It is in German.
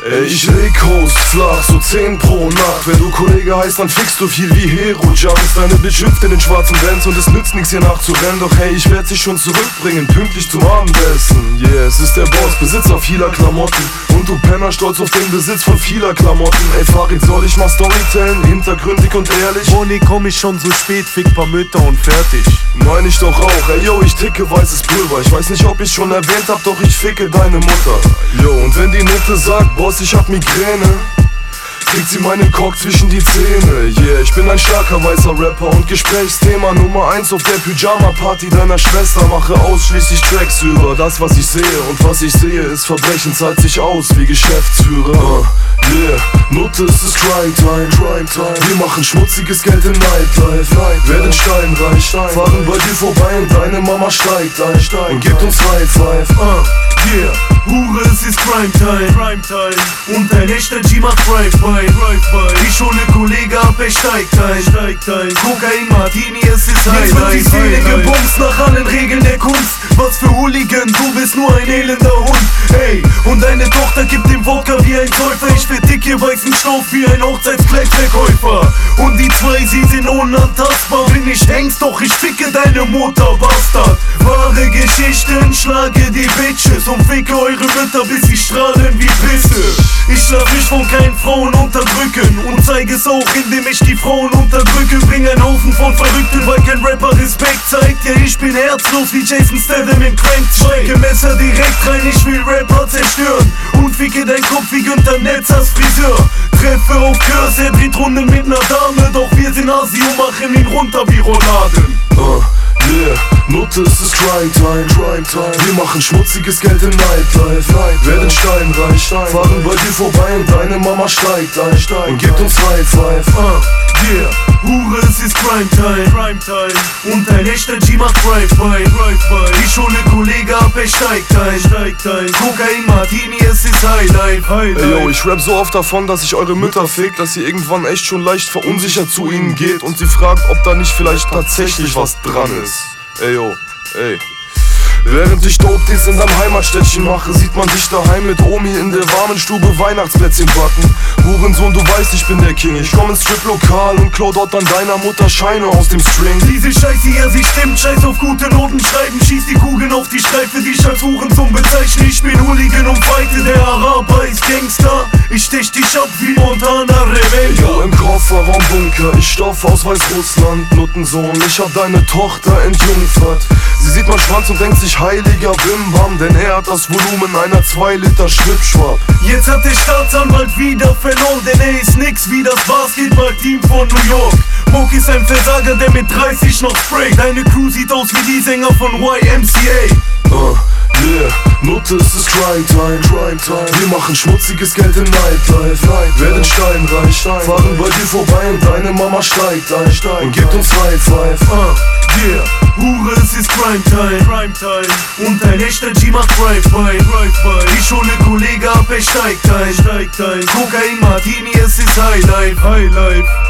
Ey, ich leg Host flach, so 10 pro Nacht. Wenn du Kollege heißt, dann fickst du viel wie Hero-Junks. Deine Bitch hüpft in den schwarzen Benz und es nützt nix hier nachzurennen. Doch hey, ich werd sie schon zurückbringen, pünktlich zum Abendessen. Yeah, es ist der Boss, Besitzer vieler Klamotten. Und du Penner, stolz auf den Besitz von vieler Klamotten. Ey Farid, soll ich mal Storytellen, hintergründig und ehrlich? Oh nee, komm ich schon so spät, fick paar Mütter und fertig. Mein ich doch auch, ey yo, ich ticke weißes Pulver. Ich weiß nicht, ob ich's schon erwähnt hab, doch ich ficke deine Mutter. Yo, und wenn die Nutte sagt, Boss, ich hab Migräne, kriegt sie meinen Cock zwischen die Zähne. Yeah, ich bin ein starker weißer Rapper und Gesprächsthema Nummer 1 auf der Pyjama-Party deiner Schwester. Mache ausschließlich Tracks über das, was ich sehe. Und was ich sehe, ist Verbrechen, zahlt sich aus wie Geschäftsführer. Yeah, Nutte, es ist Crime Time. Wir machen schmutziges Geld im Nightlife. Werden steinreich, fahren bei dir vorbei und deine Mama steigt ein und gibt uns High Five. Yeah, Hure, es ist Crime Time. Und ein echter G macht Drive-By. Ich hole Kollege ab, er steigt ein. Kokain, Martini, es ist Highlight. Jetzt wird die Szene gebumst nach allen Regeln der Kunst. Was für Hooligan, du bist nur ein elender Hund. Ey, und deine Tochter gibt dem Wodka wie ein Säufer. Ich vertick ihr weißen Stoff wie ein Hochzeitskleidverkäufer. Und die zwei, sie sind unantastbar. Bin ich Hengst, doch ich ficke deine Mutter, Bastard. Wahre Geschichten, schlage die Bitches und ficke eure Mütter, bis sie strahlen wie Pisse. Ich lass mich von keinen Frauen unterdrücken und zeige es auch, indem ich die Frauen unterdrücke. Bring einen Haufen von Verrückten, weil kein Rapper Respekt zeigt. Ja, ich bin herzlos wie Jason Statham in Crank 2. Stecke Messer direkt rein, ich will Rapper zerstören und ficke dein Kopf wie Günther Netzers Friseur. Treffe auf Kurs, er dreht Runden mit ner Dame, doch wir sind Asi und machen ihn runter wie Rouladen. Yeah, Nutte, es ist Crime Time. Wir machen schmutziges Geld im Nightlife. Werden steinreich, fahren bei dir vorbei und deine Mama steigt ein und gibt uns High Five. Yeah, Hure, es ist Crime Time. Und ein echter G macht Drive-By. Ich hole Kollege ab, er steigt ein. Kokain, Martini, es ist Highlight. Ey yo, ich rap so oft davon, dass ich eure Mütter fickt, dass ihr irgendwann echt schon leicht verunsichert zu ihnen geht und sie fragt, ob da nicht vielleicht tatsächlich was dran ist. Ey yo, ey. Während ich Dope-Deals in deinem Heimatstädtchen mache, sieht man dich daheim mit Omi in der warmen Stube Weihnachtsplätzchen backen. Hurensohn, du weißt, ich bin der King. Ich komm ins Strip-Lokal und klau dort an deiner Mutter Scheine aus dem String. Diese Scheiße, ja, sie stimmt. Scheiß auf gute Noten schreiben. Schieß die Kugeln auf die Streife, die ich als Hurensohn bezeichne. Ich bin Hooligan und fighte, der Araber ist Gangster. Ich stech dich ab wie Montana Rebellion. Yo, im Kofferraum Bunker, ich Stoff aus Weißrussland. Nuttensohn, ich hab deine Tochter entjungfert. Sie sieht mein Schwanz und denkt sich, heiliger Bimbam, denn er hat das Volumen einer 2 Liter Schwipschwab. Jetzt hat der Staatsanwalt wieder verloren, denn er ist nix wie das Basketballteam von New York. Mook ist ein Versager, der mit 30 noch sprayt. Deine Crew sieht aus wie die Sänger von YMCA. Yeah, Nutte, es ist Crime Time. Wir machen schmutziges Geld im Nightlife. Werden steinreich, fahren bei dir vorbei und deine Mama steigt ein und gibt uns High Five. Yeah, Hure, es ist Crime Time. Und ein echter G macht Drive-By. Ich hole Kollege ab, er steigt ein. Kokain, Martini, es ist Highlife.